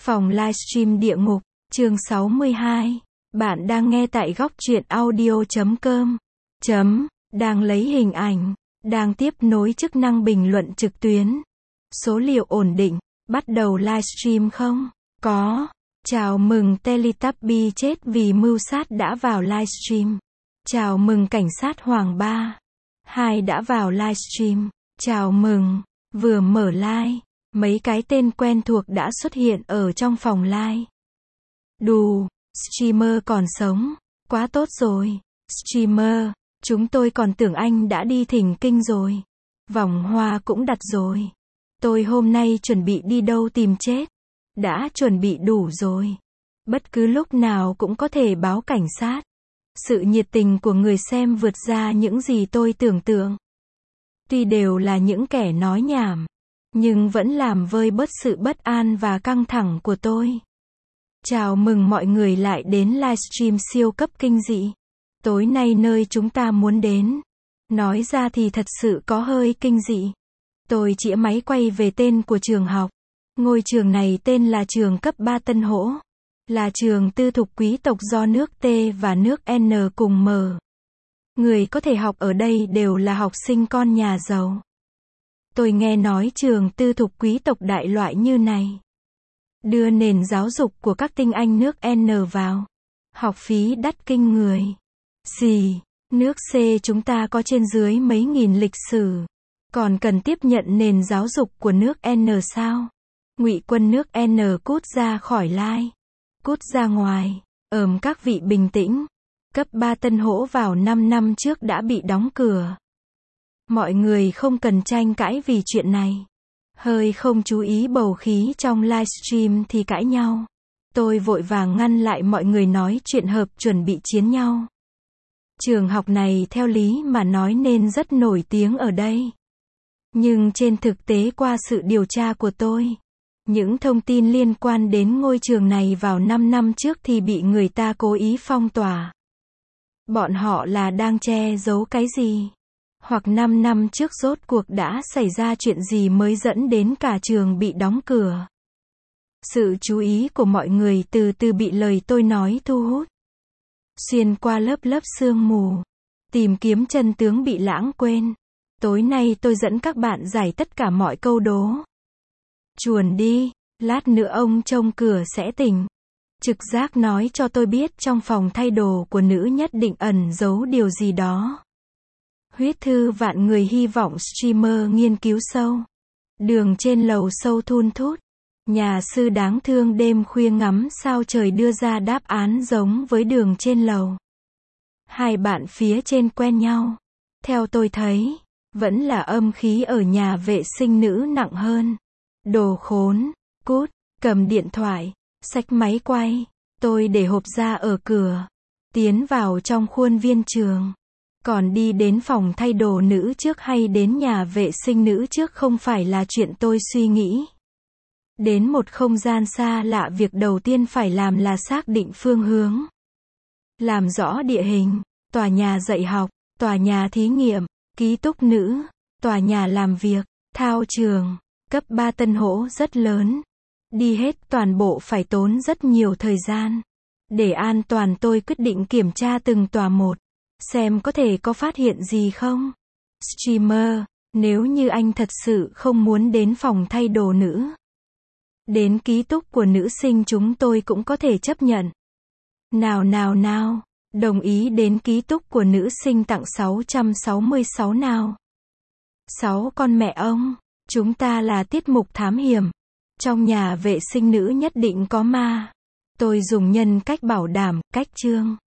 Phòng livestream địa ngục, chương 62. Bạn đang nghe tại góc truyện audio.com. Đang lấy hình ảnh, đang tiếp nối chức năng bình luận trực tuyến. Số liệu ổn định, bắt đầu livestream không? Có. Chào mừng Teletubby chết vì mưu sát đã vào livestream. Chào mừng cảnh sát Hoàng 3. 2 đã vào livestream. Chào mừng, vừa mở live. Mấy cái tên quen thuộc đã xuất hiện ở trong phòng live. Đù, streamer còn sống, quá tốt rồi. Streamer, chúng tôi còn tưởng anh đã đi thỉnh kinh rồi. Vòng hoa cũng đặt rồi. Tôi hôm nay chuẩn bị đi đâu tìm chết. Đã chuẩn bị đủ rồi. Bất cứ lúc nào cũng có thể báo cảnh sát. Sự nhiệt tình của người xem vượt ra những gì tôi tưởng tượng. Tuy đều là những kẻ nói nhảm, nhưng vẫn làm vơi bớt sự bất an và căng thẳng của tôi. Chào mừng mọi người lại đến livestream siêu cấp kinh dị. Tối nay nơi chúng ta muốn đến, nói ra thì thật sự có hơi kinh dị. Tôi chĩa máy quay về tên của trường học. Ngôi trường này tên là trường cấp 3 Tân Hỗ. Là trường tư thục quý tộc do nước T và nước N cùng mở. Người có thể học ở đây đều là học sinh con nhà giàu. Tôi nghe nói trường tư thục quý tộc đại loại như này đưa nền giáo dục của các tinh anh nước N vào. Học phí đắt kinh người. Gì? Nước C chúng ta có trên dưới mấy nghìn lịch sử. Còn cần tiếp nhận nền giáo dục của nước N sao? Ngụy quân nước N cút ra khỏi live. Cút ra ngoài. Các vị bình tĩnh. Cấp 3 Tân Hỗ vào 5 năm trước đã bị đóng cửa. Mọi người không cần tranh cãi vì chuyện này. Hơi không chú ý bầu khí trong livestream thì cãi nhau. Tôi vội vàng ngăn lại mọi người nói chuyện hợp chuẩn bị chiến nhau. Trường học này theo lý mà nói nên rất nổi tiếng ở đây. Nhưng trên thực tế qua sự điều tra của tôi, những thông tin liên quan đến ngôi trường này vào 5 năm trước thì bị người ta cố ý phong tỏa. Bọn họ là đang che giấu cái gì? Hoặc 5 năm trước rốt cuộc đã xảy ra chuyện gì mới dẫn đến cả trường bị đóng cửa. Sự chú ý của mọi người từ từ bị lời tôi nói thu hút. Xuyên qua lớp sương mù, tìm kiếm chân tướng bị lãng quên. Tối nay tôi dẫn các bạn giải tất cả mọi câu đố. Chuồn đi, lát nữa ông trông cửa sẽ tỉnh. Trực giác nói cho tôi biết trong phòng thay đồ của nữ nhất định ẩn giấu điều gì đó. Huyết thư vạn người hy vọng streamer nghiên cứu sâu. Đường trên lầu sâu thun thút. Nhà sư đáng thương đêm khuya ngắm sao trời đưa ra đáp án giống với đường trên lầu. Hai bạn phía trên quen nhau. Theo tôi thấy, vẫn là âm khí ở nhà vệ sinh nữ nặng hơn. Đồ khốn, cút, cầm điện thoại, xách máy quay. Tôi để hộp ra ở cửa. Tiến vào trong khuôn viên trường. Còn đi đến phòng thay đồ nữ trước hay đến nhà vệ sinh nữ trước không phải là chuyện tôi suy nghĩ. Đến một không gian xa lạ việc đầu tiên phải làm là xác định phương hướng. Làm rõ địa hình, tòa nhà dạy học, tòa nhà thí nghiệm, ký túc nữ, tòa nhà làm việc, thao trường. Cấp 3 Tân Hỗ rất lớn. Đi hết toàn bộ phải tốn rất nhiều thời gian. Để an toàn tôi quyết định kiểm tra từng tòa một. Xem có thể có phát hiện gì không? Streamer, nếu như anh thật sự không muốn đến phòng thay đồ nữ, đến ký túc của nữ sinh chúng tôi cũng có thể chấp nhận. Nào, đồng ý đến ký túc của nữ sinh tặng 666 nào. 6 con mẹ ông, chúng ta là tiết mục thám hiểm. Trong nhà vệ sinh nữ nhất định có ma. Tôi dùng nhân cách bảo đảm, cách chương.